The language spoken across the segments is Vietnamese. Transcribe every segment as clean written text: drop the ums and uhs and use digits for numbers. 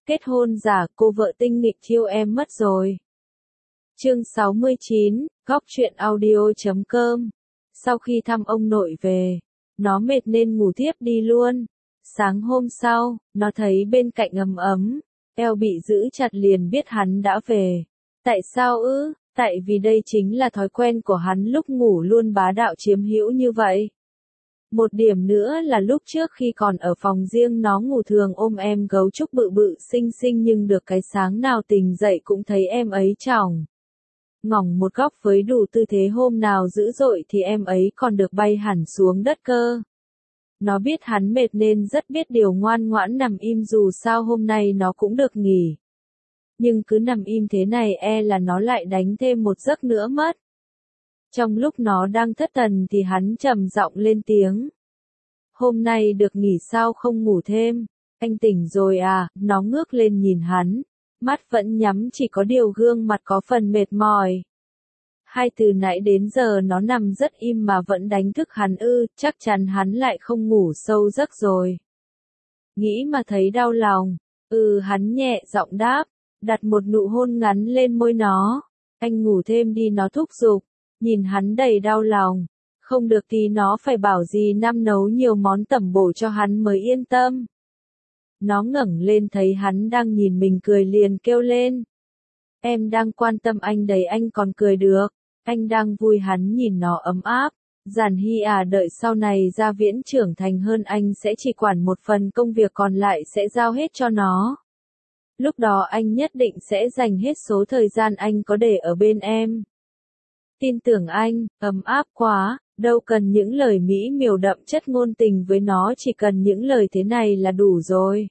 Kết hôn giả, cô vợ tinh nghịch thiêu em mất rồi. Chương 69, góc truyện audio.com. Sau khi thăm ông nội về, nó mệt nên ngủ thiếp đi luôn. Sáng hôm sau, nó thấy bên cạnh ấm ấm, eo bị giữ chặt liền biết hắn đã về. Tại sao ư? Tại vì đây chính là thói quen của hắn lúc ngủ luôn bá đạo chiếm hữu như vậy. Một điểm nữa là lúc trước khi còn ở phòng riêng nó ngủ thường ôm em gấu trúc bự bự xinh xinh nhưng được cái sáng nào tỉnh dậy cũng thấy em ấy chỏng ngỏng một góc với đủ tư thế hôm nào dữ dội thì em ấy còn được bay hẳn xuống đất cơ. Nó biết hắn mệt nên rất biết điều ngoan ngoãn nằm im dù sao hôm nay nó cũng được nghỉ. Nhưng cứ nằm im thế này là nó lại đánh thêm một giấc nữa mất. Trong lúc nó đang thất thần thì hắn trầm giọng lên tiếng. Hôm nay được nghỉ sao không ngủ thêm? Anh tỉnh rồi à? Nó ngước lên nhìn hắn. Mắt vẫn nhắm chỉ có điều gương mặt có phần mệt mỏi. Hai từ nãy đến giờ nó nằm rất im mà vẫn đánh thức hắn ư, chắc chắn hắn lại không ngủ sâu giấc rồi. Nghĩ mà thấy đau lòng. Hắn nhẹ giọng đáp, đặt một nụ hôn ngắn lên môi nó. Anh ngủ thêm đi nó thúc giục. Nhìn hắn đầy đau lòng. Không được thì nó phải bảo dì Năm nấu nhiều món tẩm bổ cho hắn mới yên tâm. Nó ngẩng lên thấy hắn đang nhìn mình cười liền kêu lên. Em đang quan tâm anh đấy anh còn cười được. Anh đang vui hắn nhìn nó ấm áp. Giản Hy à, đợi sau này Gia Viễn trưởng thành hơn anh sẽ chỉ quản một phần công việc còn lại sẽ giao hết cho nó. Lúc đó anh nhất định sẽ dành hết số thời gian anh có để ở bên em. Tin tưởng anh, ấm áp quá, đâu cần những lời mỹ miều đậm chất ngôn tình với nó, chỉ cần những lời thế này là đủ rồi.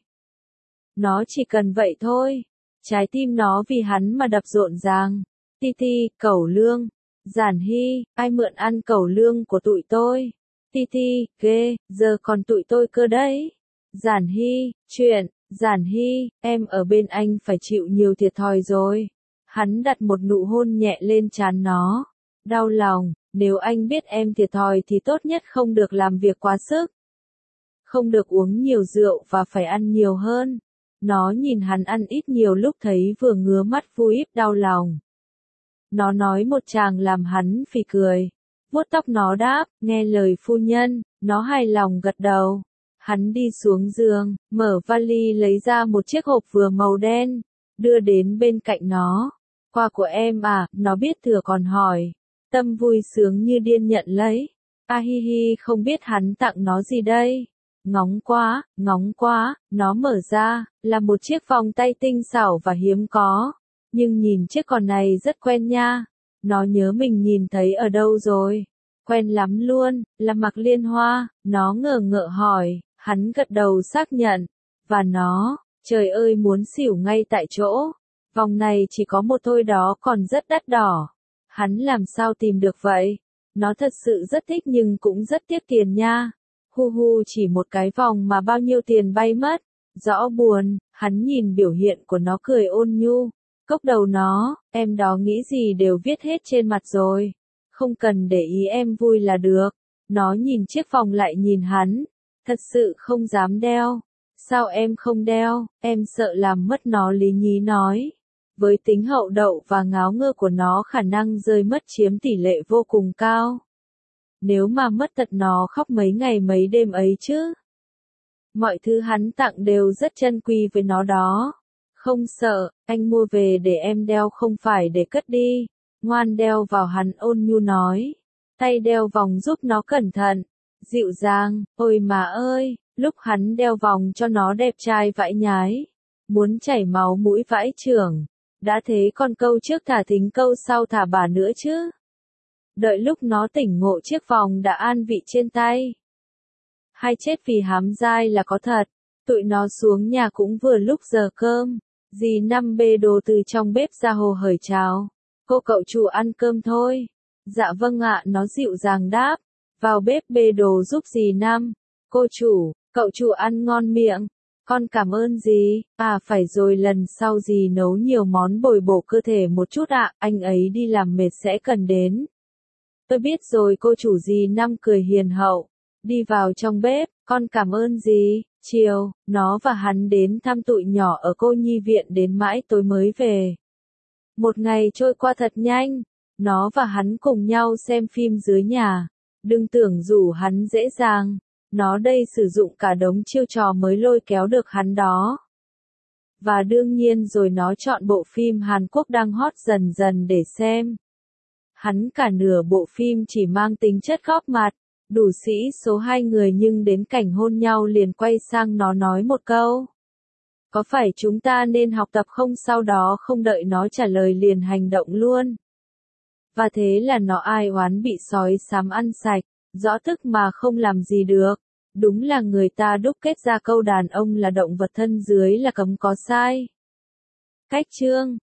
Nó chỉ cần vậy thôi. Trái tim nó vì hắn mà đập rộn ràng. Ti Ti, cẩu lương. Giản Hy, ai mượn ăn cẩu lương của tụi tôi? Ti Ti, ghê, giờ còn tụi tôi cơ đấy. Giản Hy, chuyện, Giản Hy, em ở bên anh phải chịu nhiều thiệt thòi rồi. Hắn đặt một nụ hôn nhẹ lên trán nó. Đau lòng, nếu anh biết em thiệt thòi thì tốt nhất không được làm việc quá sức. Không được uống nhiều rượu và phải ăn nhiều hơn. Nó nhìn hắn ăn ít nhiều lúc thấy vừa ngứa mắt vui íp đau lòng. Nó nói một tràng làm hắn phì cười. Vuốt tóc nó đáp, nghe lời phu nhân, nó hài lòng gật đầu. Hắn đi xuống giường, mở vali lấy ra một chiếc hộp vừa màu đen, đưa đến bên cạnh nó. Quà của em à, nó biết thừa còn hỏi. Tâm vui sướng như điên nhận lấy. Hi hi, không biết hắn tặng nó gì đây. Ngóng quá, nó mở ra, là một chiếc vòng tay tinh xảo và hiếm có. Nhưng nhìn chiếc con này rất quen nha. Nó nhớ mình nhìn thấy ở đâu rồi. Quen lắm luôn, là Mạc Liên Hoa. Nó ngờ ngợ hỏi, hắn gật đầu xác nhận. Và nó, trời ơi muốn xỉu ngay tại chỗ. Vòng này chỉ có một thôi đó còn rất đắt đỏ. Hắn làm sao tìm được vậy? Nó thật sự rất thích nhưng cũng rất tiếc tiền nha. Hu chỉ một cái vòng mà bao nhiêu tiền bay mất. Rõ buồn, hắn nhìn biểu hiện của nó cười ôn nhu. Cốc đầu nó, em đó nghĩ gì đều viết hết trên mặt rồi. Không cần để ý em vui là được. Nó nhìn chiếc vòng lại nhìn hắn. Thật sự không dám đeo. Sao em không đeo, em sợ làm mất nó lý nhí nói. Với tính hậu đậu và ngáo ngơ của nó khả năng rơi mất chiếm tỷ lệ vô cùng cao. Nếu mà mất tật nó khóc mấy ngày mấy đêm ấy chứ. Mọi thứ hắn tặng đều rất chân quý với nó đó. Không sợ, anh mua về để em đeo không phải để cất đi. Ngoan đeo vào hắn ôn nhu nói. Tay đeo vòng giúp nó cẩn thận. Dịu dàng, ôi mà ơi, lúc hắn đeo vòng cho nó đẹp trai vãi nhái. Muốn chảy máu mũi vãi chưởng. Đã thế còn câu trước thả thính câu sau thả bà nữa chứ. Đợi lúc nó tỉnh ngộ chiếc vòng đã an vị trên tay. Hay chết vì hám dai là có thật. Tụi nó xuống nhà cũng vừa lúc giờ cơm. Dì Năm bê đồ từ trong bếp ra hồ hởi chào. Cô cậu chủ ăn cơm thôi. Dạ vâng ạ, nó dịu dàng đáp. Vào bếp bê đồ giúp dì Năm. Cô chủ, cậu chủ ăn ngon miệng. Con cảm ơn dì. À phải rồi, lần sau dì nấu nhiều món bồi bổ cơ thể một chút ạ, anh ấy đi làm mệt sẽ cần đến. Tôi biết rồi cô chủ. Dì Năm cười hiền hậu. Đi vào trong bếp, Con cảm ơn gì? Chiều, nó và hắn đến thăm tụi nhỏ ở cô nhi viện đến mãi tối mới về. Một ngày trôi qua thật nhanh, nó và hắn cùng nhau xem phim dưới nhà. Đừng tưởng rủ hắn dễ dàng, nó đây sử dụng cả đống chiêu trò mới lôi kéo được hắn đó. Và đương nhiên rồi nó chọn bộ phim Hàn Quốc đang hot dần dần để xem. Hắn cả nửa bộ phim chỉ mang tính chất góp mặt, đủ sĩ số hai người nhưng đến cảnh hôn nhau liền quay sang nó nói một câu. Có phải chúng ta nên học tập không, sau đó không đợi nó trả lời liền hành động luôn. Và thế là nó ai oán bị sói xám ăn sạch, rõ thức mà không làm gì được. Đúng là người ta đúc kết ra câu đàn ông là động vật thân dưới là cấm có sai. Cách chương